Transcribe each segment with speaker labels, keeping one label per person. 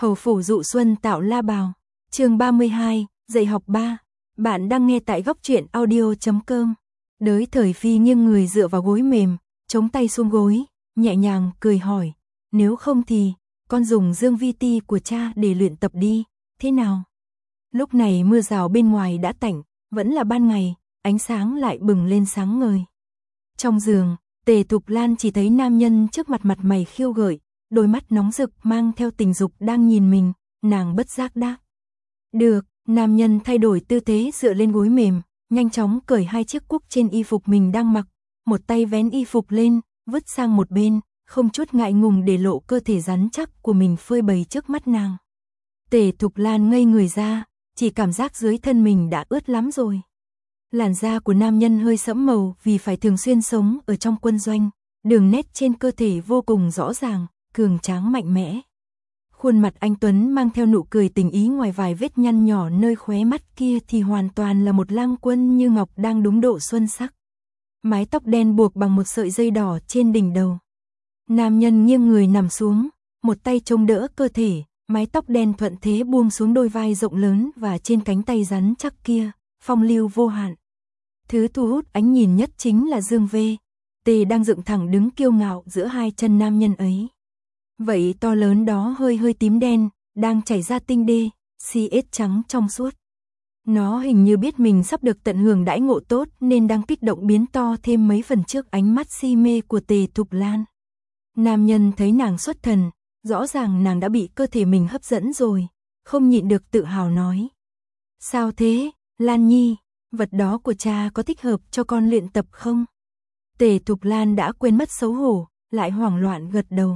Speaker 1: Hầu phủ dụ xuân tạo la bào. Chương 32, dạy học 3. Bạn đang nghe tại góc truyện audio.com. Đới Thời Phi nghiêng người dựa vào gối mềm, chống tay xuống gối, nhẹ nhàng cười hỏi, nếu không thì con dùng dương vi ti của cha để luyện tập đi, thế nào? Lúc này mưa rào bên ngoài đã tạnh, vẫn là ban ngày, ánh sáng lại bừng lên sáng ngời. Trong giường, Tề Thục Lan chỉ thấy nam nhân trước mặt mặt mày khiêu gợi, đôi mắt nóng rực mang theo tình dục đang nhìn mình, nàng bất giác đáp. Được, nam nhân thay đổi tư thế dựa lên gối mềm, nhanh chóng cởi hai chiếc cúc trên y phục mình đang mặc, một tay vén y phục lên, vứt sang một bên, không chút ngại ngùng để lộ cơ thể rắn chắc của mình phơi bày trước mắt nàng. Tề Thục Lan ngây người ra, chỉ cảm giác dưới thân mình đã ướt lắm rồi. Làn da của nam nhân hơi sẫm màu vì phải thường xuyên sống ở trong quân doanh, đường nét trên cơ thể vô cùng rõ ràng, cường tráng mạnh mẽ. Khuôn mặt anh tuấn mang theo nụ cười tình ý, ngoài vài vết nhăn nhỏ nơi khóe mắt kia thì hoàn toàn là một lang quân như ngọc đang đúng độ xuân sắc. Mái tóc đen buộc bằng một sợi dây đỏ trên đỉnh đầu. Nam nhân nghiêng người nằm xuống, một tay chống đỡ cơ thể, mái tóc đen thuận thế buông xuống đôi vai rộng lớn và trên cánh tay rắn chắc kia, phong lưu vô hạn. Thứ thu hút ánh nhìn nhất chính là Dương V.T đang dựng thẳng đứng kiêu ngạo giữa hai chân nam nhân ấy. Vậy to lớn đó hơi hơi tím đen, đang chảy ra tinh đê, CS trắng trong suốt. Nó hình như biết mình sắp được tận hưởng đãi ngộ tốt nên đang kích động biến to thêm mấy phần trước ánh mắt si mê của Tề Thục Lan. Nam nhân thấy nàng xuất thần, rõ ràng nàng đã bị cơ thể mình hấp dẫn rồi, không nhịn được tự hào nói. Sao thế, Lan Nhi, vật đó của cha có thích hợp cho con luyện tập không? Tề Thục Lan đã quên mất xấu hổ, lại hoảng loạn gật đầu.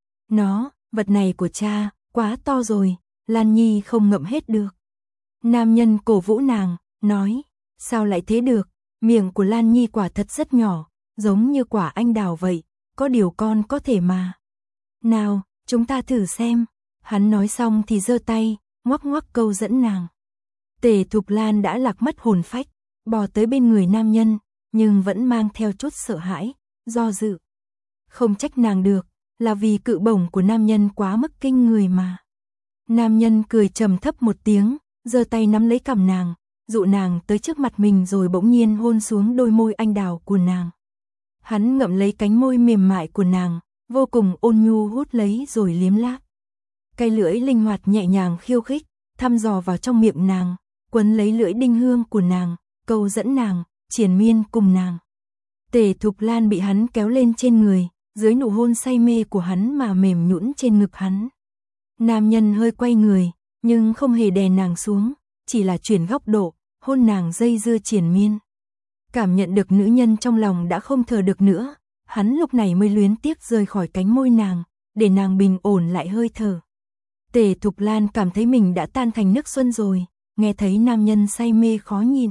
Speaker 1: Vật này của cha, quá to rồi, Lan Nhi không ngậm hết được. Nam nhân cổ vũ nàng, nói, sao lại thế được, miệng của Lan Nhi quả thật rất nhỏ, giống như quả anh đào vậy, có điều con có thể mà. Nào, chúng ta thử xem. Hắn nói xong thì giơ tay, ngoắc ngoắc câu dẫn nàng. Tề Thục Lan đã lạc mất hồn phách, bò tới bên người nam nhân, nhưng vẫn mang theo chút sợ hãi, do dự. Không trách nàng được, là vì cự bổng của nam nhân quá mức kinh người mà. Nam nhân cười trầm thấp một tiếng, giơ tay nắm lấy cằm nàng, dụ nàng tới trước mặt mình rồi bỗng nhiên hôn xuống đôi môi anh đào của nàng. Hắn ngậm lấy cánh môi mềm mại của nàng, vô cùng ôn nhu hút lấy rồi liếm láp. Cây lưỡi linh hoạt nhẹ nhàng khiêu khích, thăm dò vào trong miệng nàng, quấn lấy lưỡi đinh hương của nàng, câu dẫn nàng, triền miên cùng nàng. Tề Thục Lan bị hắn kéo lên trên người, dưới nụ hôn say mê của hắn mà mềm nhũn trên ngực hắn. Nam nhân hơi quay người, nhưng không hề đè nàng xuống, chỉ là chuyển góc độ, hôn nàng dây dưa triền miên. Cảm nhận được nữ nhân trong lòng đã không thở được nữa, hắn lúc này mới luyến tiếc rời khỏi cánh môi nàng, để nàng bình ổn lại hơi thở. Tề Thục Lan cảm thấy mình đã tan thành nước xuân rồi, nghe thấy nam nhân say mê khó nhịn.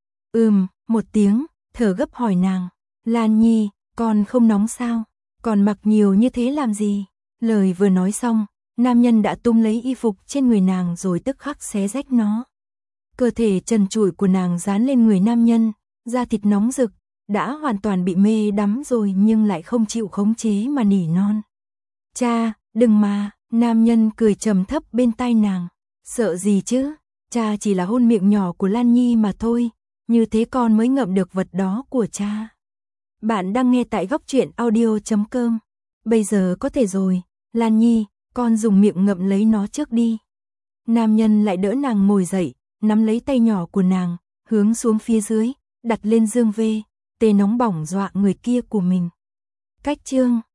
Speaker 1: Một tiếng, thở gấp hỏi nàng, Lan Nhi, con không nóng sao? Còn mặc nhiều như thế làm gì? Lời vừa nói xong, nam nhân đã tung lấy y phục trên người nàng rồi tức khắc xé rách nó. Cơ thể trần trụi của nàng dán lên người nam nhân, da thịt nóng rực, đã hoàn toàn bị mê đắm rồi nhưng lại không chịu khống chế mà nỉ non. Cha, đừng mà, nam nhân cười trầm thấp bên tai nàng. Sợ gì chứ, cha chỉ là hôn miệng nhỏ của Lan Nhi mà thôi, như thế con mới ngậm được vật đó của cha. Bạn đang nghe tại góc truyện audio.com. Bây giờ có thể rồi, Lan Nhi, con dùng miệng ngậm lấy nó trước đi. Nam nhân lại đỡ nàng ngồi dậy, nắm lấy tay nhỏ của nàng, hướng xuống phía dưới, đặt lên Dương V.T nóng bỏng dọa người kia của mình. Cách chương